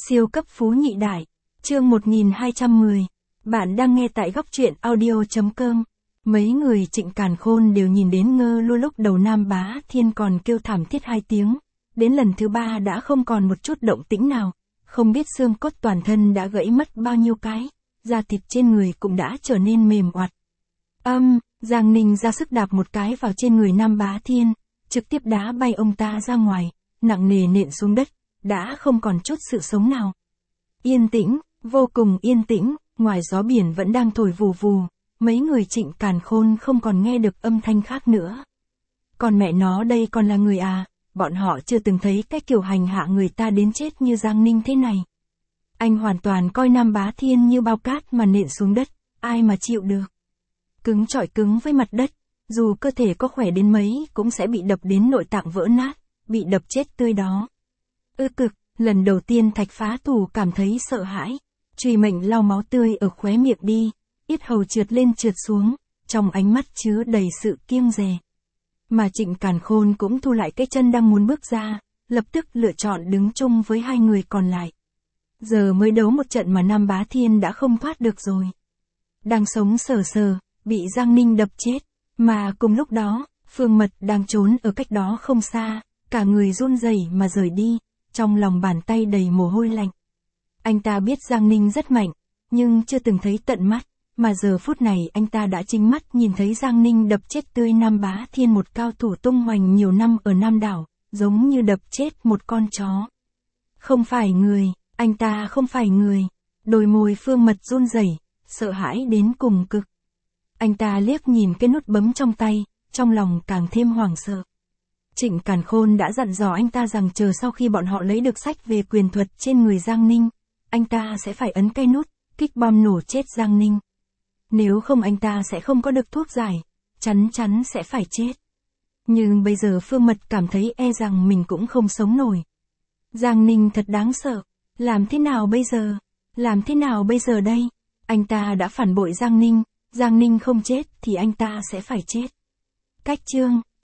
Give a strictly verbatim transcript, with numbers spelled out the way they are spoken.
Siêu cấp phú nhị đại. Chương một nghìn hai trăm mười. Bạn đang nghe tại góc truyện audio chấm com. Mấy người Trịnh Càn Khôn đều nhìn đến ngơ luôn lúc đầu Nam Bá Thiên còn kêu thảm thiết hai tiếng. Đến lần thứ ba đã không còn một chút động tĩnh nào. Không biết xương cốt toàn thân đã gãy mất bao nhiêu cái. Da thịt trên người cũng đã trở nên mềm oặt. Âm, um, Giang Ninh ra sức đạp một cái vào trên người Nam Bá Thiên. Trực tiếp đá bay ông ta ra ngoài. Nặng nề nện xuống đất. Đã không còn chút sự sống nào. Yên tĩnh, vô cùng yên tĩnh, ngoài gió biển vẫn đang thổi vù vù, mấy người Trịnh Càn Khôn không còn nghe được âm thanh khác nữa. Còn mẹ nó đây còn là người à, bọn họ chưa từng thấy cái kiểu hành hạ người ta đến chết như Giang Ninh thế này. Anh hoàn toàn coi Nam Bá Thiên như bao cát mà nện xuống đất, ai mà chịu được. Cứng chọi cứng với mặt đất, dù cơ thể có khỏe đến mấy cũng sẽ bị đập đến nội tạng vỡ nát, bị đập chết tươi đó. Ư cực, lần đầu tiên Thạch Phá Thủ cảm thấy sợ hãi. Truy Mệnh lau máu tươi ở khóe miệng đi, yết hầu trượt lên trượt xuống, trong ánh mắt chứa đầy sự kiêng dè. Mà Trịnh Càn Khôn cũng thu lại cái chân đang muốn bước ra, lập tức lựa chọn đứng chung với hai người còn lại. Giờ mới đấu một trận mà Nam Bá Thiên đã không thoát được rồi. Đang sống sờ sờ, bị Giang Ninh đập chết, mà cùng lúc đó, Phương Mật đang trốn ở cách đó không xa, cả người run rẩy mà rời đi. Trong lòng bàn tay đầy mồ hôi lạnh. Anh ta biết Giang Ninh rất mạnh, nhưng chưa từng thấy tận mắt, mà giờ phút này anh ta đã chính mắt nhìn thấy Giang Ninh đập chết tươi Nam Bá Thiên, một cao thủ tung hoành nhiều năm ở Nam Đảo, giống như đập chết một con chó. Không phải người, anh ta không phải người. Đôi môi Phương Mật run rẩy, sợ hãi đến cùng cực. Anh ta liếc nhìn cái nút bấm trong tay, trong lòng càng thêm hoảng sợ. Trịnh Càn Khôn đã dặn dò anh ta rằng chờ sau khi bọn họ lấy được sách về quyền thuật trên người Giang Ninh, anh ta sẽ phải ấn cái nút, kích bom nổ chết Giang Ninh. Nếu không anh ta sẽ không có được thuốc giải, chắn chắn sẽ phải chết. Nhưng bây giờ Phương Mật cảm thấy e rằng mình cũng không sống nổi. Giang Ninh thật đáng sợ, làm thế nào bây giờ? Làm thế nào bây giờ đây? Anh ta đã phản bội Giang Ninh, Giang Ninh không chết thì anh ta sẽ phải chết. Cách chương